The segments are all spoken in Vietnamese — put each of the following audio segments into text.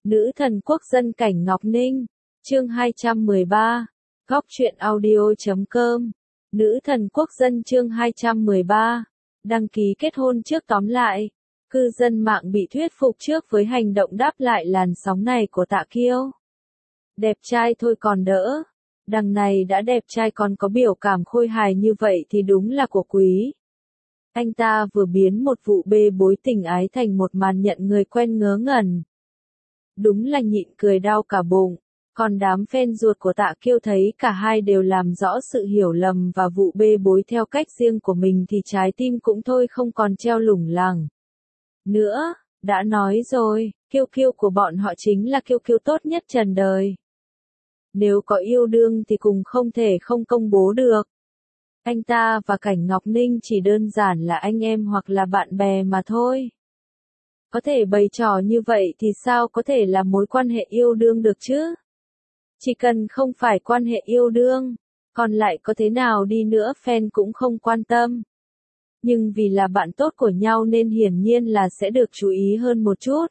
Nữ thần quốc dân Cảnh Ngọc Ninh. Chương 213. Góc truyện audio.com. Nữ thần quốc dân chương 213. Đăng ký kết hôn trước tóm lại. Cư dân mạng bị thuyết phục trước với hành động đáp lại làn sóng này của Tạ Kiêu. Đẹp trai thôi còn đỡ. Đằng này đã đẹp trai còn có biểu cảm khôi hài như vậy thì đúng là của quý. Anh ta vừa biến một vụ bê bối tình ái thành một màn nhận người quen ngớ ngẩn. Đúng là nhịn cười đau cả bụng. Còn đám fan ruột của Tạ Kiêu thấy cả hai đều làm rõ sự hiểu lầm và vụ bê bối theo cách riêng của mình thì trái tim cũng thôi không còn treo lủng lẳng nữa. Đã nói rồi, Kiêu Kiêu của bọn họ chính là Kiêu Kiêu tốt nhất trần đời. Nếu có yêu đương thì cùng không thể không công bố được. Anh ta và Cảnh Ngọc Ninh chỉ đơn giản là anh em hoặc là bạn bè mà thôi. Có thể bày trò như vậy thì sao có thể là mối quan hệ yêu đương được chứ? Chỉ cần không phải quan hệ yêu đương, còn lại có thế nào đi nữa fan cũng không quan tâm. Nhưng vì là bạn tốt của nhau nên hiển nhiên là sẽ được chú ý hơn một chút.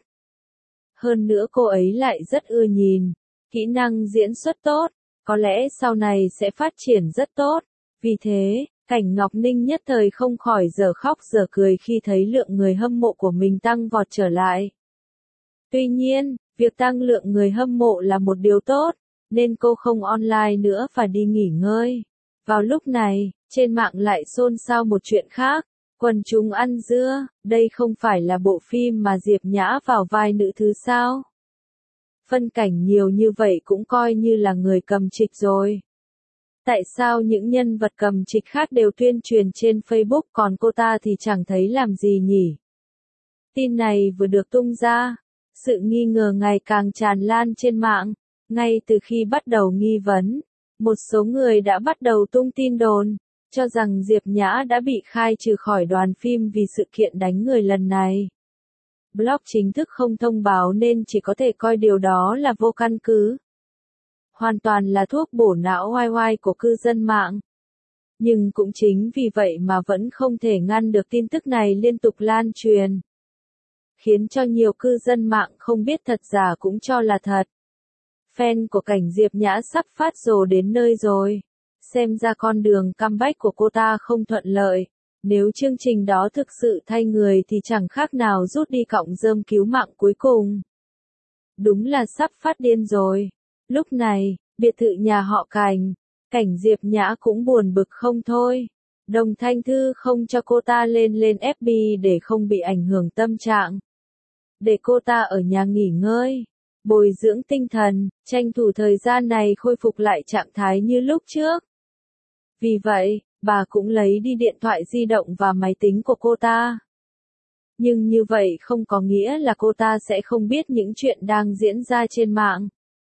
Hơn nữa cô ấy lại rất ưa nhìn, kỹ năng diễn xuất tốt, có lẽ sau này sẽ phát triển rất tốt. Vì thế, Cảnh Ngọc Ninh nhất thời không khỏi dở khóc dở cười khi thấy lượng người hâm mộ của mình tăng vọt trở lại. Tuy nhiên, việc tăng lượng người hâm mộ là một điều tốt, nên cô không online nữa và đi nghỉ ngơi. Vào lúc này, trên mạng lại xôn xao một chuyện khác. Quần chúng ăn dưa, đây không phải là bộ phim mà Diệp Nhã vào vai nữ thứ sao? Phân cảnh nhiều như vậy cũng coi như là người cầm trịch rồi. Tại sao những nhân vật cầm trịch khác đều tuyên truyền trên Facebook còn cô ta thì chẳng thấy làm gì nhỉ? Tin này vừa được tung ra, sự nghi ngờ ngày càng tràn lan trên mạng. Ngay từ khi bắt đầu nghi vấn, một số người đã bắt đầu tung tin đồn, cho rằng Diệp Nhã đã bị khai trừ khỏi đoàn phim vì sự kiện đánh người lần này. Blog chính thức không thông báo nên chỉ có thể coi điều đó là vô căn cứ. Hoàn toàn là thuốc bổ não oai oai của cư dân mạng. Nhưng cũng chính vì vậy mà vẫn không thể ngăn được tin tức này liên tục lan truyền. Khiến cho nhiều cư dân mạng không biết thật giả cũng cho là thật. Fan của Cảnh Diệp Nhã sắp phát rồ đến nơi rồi. Xem ra con đường comeback của cô ta không thuận lợi. Nếu chương trình đó thực sự thay người thì chẳng khác nào rút đi cọng rơm cứu mạng cuối cùng. Đúng là sắp phát điên rồi. Lúc này, biệt thự nhà họ Cảnh Diệp Nhã cũng buồn bực không thôi. Đồng Thanh Thư không cho cô ta lên FB để không bị ảnh hưởng tâm trạng. Để cô ta ở nhà nghỉ ngơi, bồi dưỡng tinh thần, tranh thủ thời gian này khôi phục lại trạng thái như lúc trước. Vì vậy, bà cũng lấy đi điện thoại di động và máy tính của cô ta. Nhưng như vậy không có nghĩa là cô ta sẽ không biết những chuyện đang diễn ra trên mạng.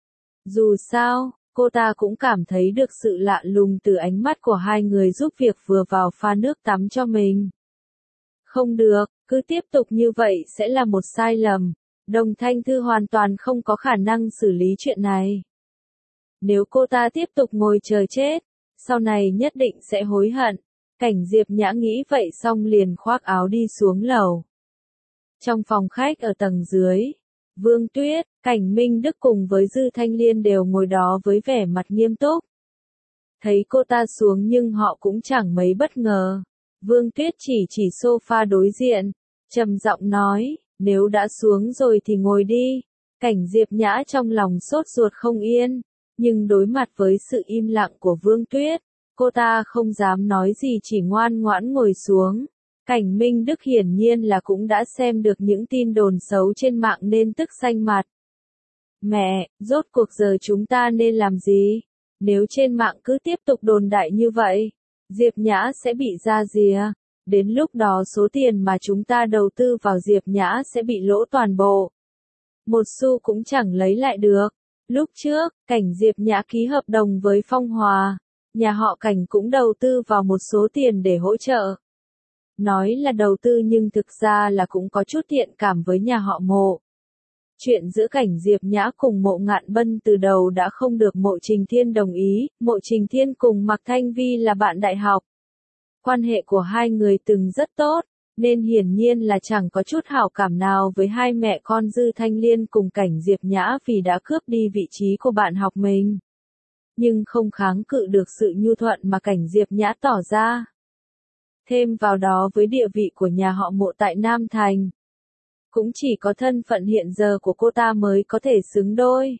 Dù sao, cô ta cũng cảm thấy được sự lạ lùng từ ánh mắt của hai người giúp việc vừa vào pha nước tắm cho mình. Không được, cứ tiếp tục như vậy sẽ là một sai lầm. Đồng Thanh Thư hoàn toàn không có khả năng xử lý chuyện này. Nếu cô ta tiếp tục ngồi chờ chết, sau này nhất định sẽ hối hận. Cảnh Diệp Nhã nghĩ vậy xong liền khoác áo đi xuống lầu. Trong phòng khách ở tầng dưới, Vương Tuyết, Cảnh Minh Đức cùng với Dư Thanh Liên đều ngồi đó với vẻ mặt nghiêm túc. Thấy cô ta xuống nhưng họ cũng chẳng mấy bất ngờ. Vương Tuyết chỉ sofa đối diện, trầm giọng nói, nếu đã xuống rồi thì ngồi đi. Cảnh Diệp Nhã trong lòng sốt ruột không yên, nhưng đối mặt với sự im lặng của Vương Tuyết, cô ta không dám nói gì chỉ ngoan ngoãn ngồi xuống. Cảnh Minh Đức hiển nhiên là cũng đã xem được những tin đồn xấu trên mạng nên tức xanh mặt. Mẹ, rốt cuộc giờ chúng ta nên làm gì? Nếu trên mạng cứ tiếp tục đồn đại như vậy, Diệp Nhã sẽ bị ra rìa. Đến lúc đó số tiền mà chúng ta đầu tư vào Diệp Nhã sẽ bị lỗ toàn bộ. Một xu cũng chẳng lấy lại được. Lúc trước, Cảnh Diệp Nhã ký hợp đồng với Phong Hòa. Nhà họ Cảnh cũng đầu tư vào một số tiền để hỗ trợ. Nói là đầu tư nhưng thực ra là cũng có chút thiện cảm với nhà họ Mộ. Chuyện giữa Cảnh Diệp Nhã cùng Mộ Ngạn Bân từ đầu đã không được Mộ Trình Thiên đồng ý. Mộ Trình Thiên cùng Mạc Thanh Vi là bạn đại học. Quan hệ của hai người từng rất tốt, nên hiển nhiên là chẳng có chút hảo cảm nào với hai mẹ con Dư Thanh Liên cùng Cảnh Diệp Nhã vì đã cướp đi vị trí của bạn học mình. Nhưng không kháng cự được sự nhu thuận mà Cảnh Diệp Nhã tỏ ra. Thêm vào đó với địa vị của nhà họ Mộ tại Nam Thành, cũng chỉ có thân phận hiện giờ của cô ta mới có thể xứng đôi.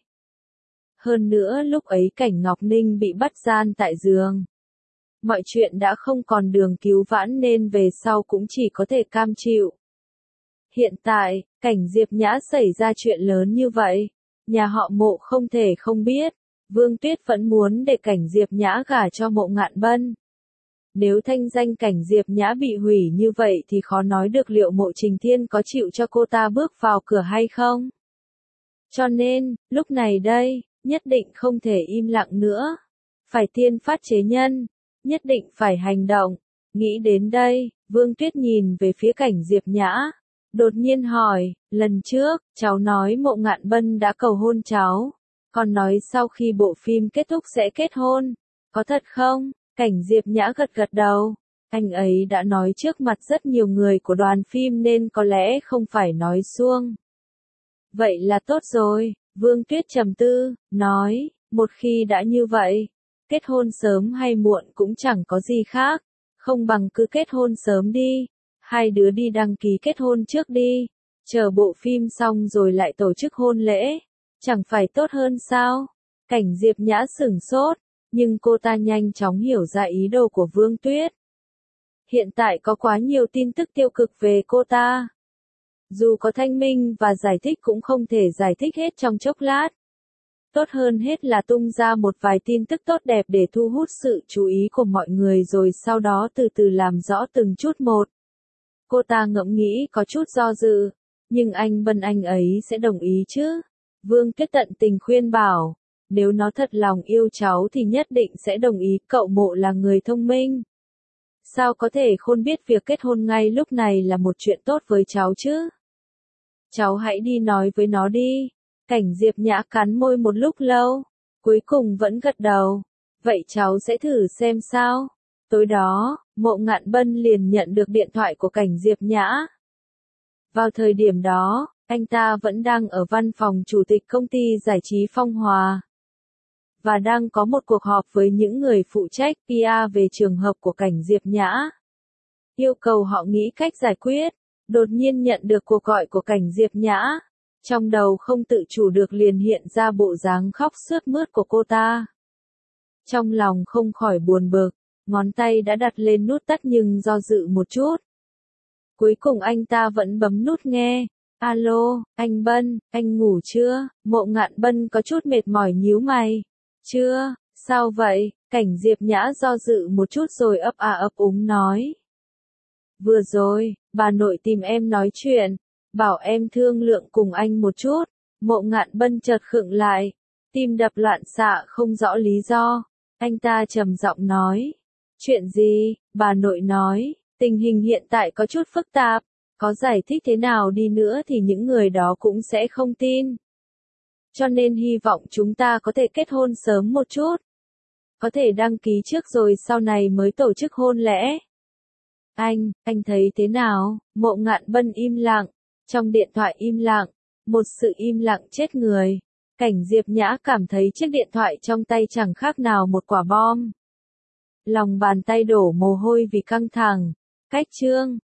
Hơn nữa lúc ấy Cảnh Ngọc Ninh bị bắt gian tại giường. Mọi chuyện đã không còn đường cứu vãn nên về sau cũng chỉ có thể cam chịu. Hiện tại, Cảnh Diệp Nhã xảy ra chuyện lớn như vậy, nhà họ Mộ không thể không biết. Vương Tuyết vẫn muốn để Cảnh Diệp Nhã gả cho Mộ Ngạn Bân. Nếu thanh danh Cảnh Diệp Nhã bị hủy như vậy thì khó nói được liệu Mộ Trình Thiên có chịu cho cô ta bước vào cửa hay không. Cho nên, lúc này đây, nhất định không thể im lặng nữa. Phải tiên phát chế nhân, nhất định phải hành động. Nghĩ đến đây, Vương Tuyết nhìn về phía Cảnh Diệp Nhã. Đột nhiên hỏi, lần trước, cháu nói Mộ Ngạn Bân đã cầu hôn cháu. Còn nói sau khi bộ phim kết thúc sẽ kết hôn. Có thật không? Cảnh Diệp Nhã gật gật đầu. Anh ấy đã nói trước mặt rất nhiều người của đoàn phim nên có lẽ không phải nói suông. Vậy là tốt rồi, Vương Tuyết trầm tư, nói, một khi đã như vậy, kết hôn sớm hay muộn cũng chẳng có gì khác, không bằng cứ kết hôn sớm đi, hai đứa đi đăng ký kết hôn trước đi, chờ bộ phim xong rồi lại tổ chức hôn lễ, chẳng phải tốt hơn sao? Cảnh Diệp Nhã sửng sốt, nhưng cô ta nhanh chóng hiểu ra ý đồ của Vương Tuyết. Hiện tại có quá nhiều tin tức tiêu cực về cô ta. Dù có thanh minh và giải thích cũng không thể giải thích hết trong chốc lát. Tốt hơn hết là tung ra một vài tin tức tốt đẹp để thu hút sự chú ý của mọi người rồi sau đó từ từ làm rõ từng chút một. Cô ta ngẫm nghĩ có chút do dự, nhưng anh Bân anh ấy sẽ đồng ý chứ? Vương Tuyết tận tình khuyên bảo, nếu nó thật lòng yêu cháu thì nhất định sẽ đồng ý, cậu Mộ là người thông minh. Sao có thể không biết việc kết hôn ngay lúc này là một chuyện tốt với cháu chứ? Cháu hãy đi nói với nó đi. Cảnh Diệp Nhã cắn môi một lúc lâu, cuối cùng vẫn gật đầu. Vậy cháu sẽ thử xem sao. Tối đó, Mộ Ngạn Bân liền nhận được điện thoại của Cảnh Diệp Nhã. Vào thời điểm đó, anh ta vẫn đang ở văn phòng chủ tịch công ty giải trí Phong Hòa. Và đang có một cuộc họp với những người phụ trách PR về trường hợp của Cảnh Diệp Nhã. Yêu cầu họ nghĩ cách giải quyết. Đột nhiên nhận được cuộc gọi của Cảnh Diệp Nhã. Trong đầu không tự chủ được liền hiện ra bộ dáng khóc sướt mướt của cô ta. Trong lòng không khỏi buồn bực, ngón tay đã đặt lên nút tắt nhưng do dự một chút. Cuối cùng anh ta vẫn bấm nút nghe. Alo, anh Bân, anh ngủ chưa? Mộ Ngạn Bân có chút mệt mỏi nhíu mày. Chưa, sao vậy? Cảnh Diệp Nhã do dự một chút rồi ấp a ấp úng nói. Vừa rồi, bà nội tìm em nói chuyện, bảo em thương lượng cùng anh một chút. Mộ Ngạn Bân chợt khựng lại, tim đập loạn xạ không rõ lý do. Anh ta trầm giọng nói. Chuyện gì? Bà nội nói, tình hình hiện tại có chút phức tạp, có giải thích thế nào đi nữa thì những người đó cũng sẽ không tin. Cho nên hy vọng chúng ta có thể kết hôn sớm một chút. Có thể đăng ký trước rồi sau này mới tổ chức hôn lễ. Anh thấy thế nào? Mộ Ngạn Bân im lặng, trong điện thoại im lặng, một sự im lặng chết người. Cảnh Diệp Nhã cảm thấy chiếc điện thoại trong tay chẳng khác nào một quả bom. Lòng bàn tay đổ mồ hôi vì căng thẳng. Cách chương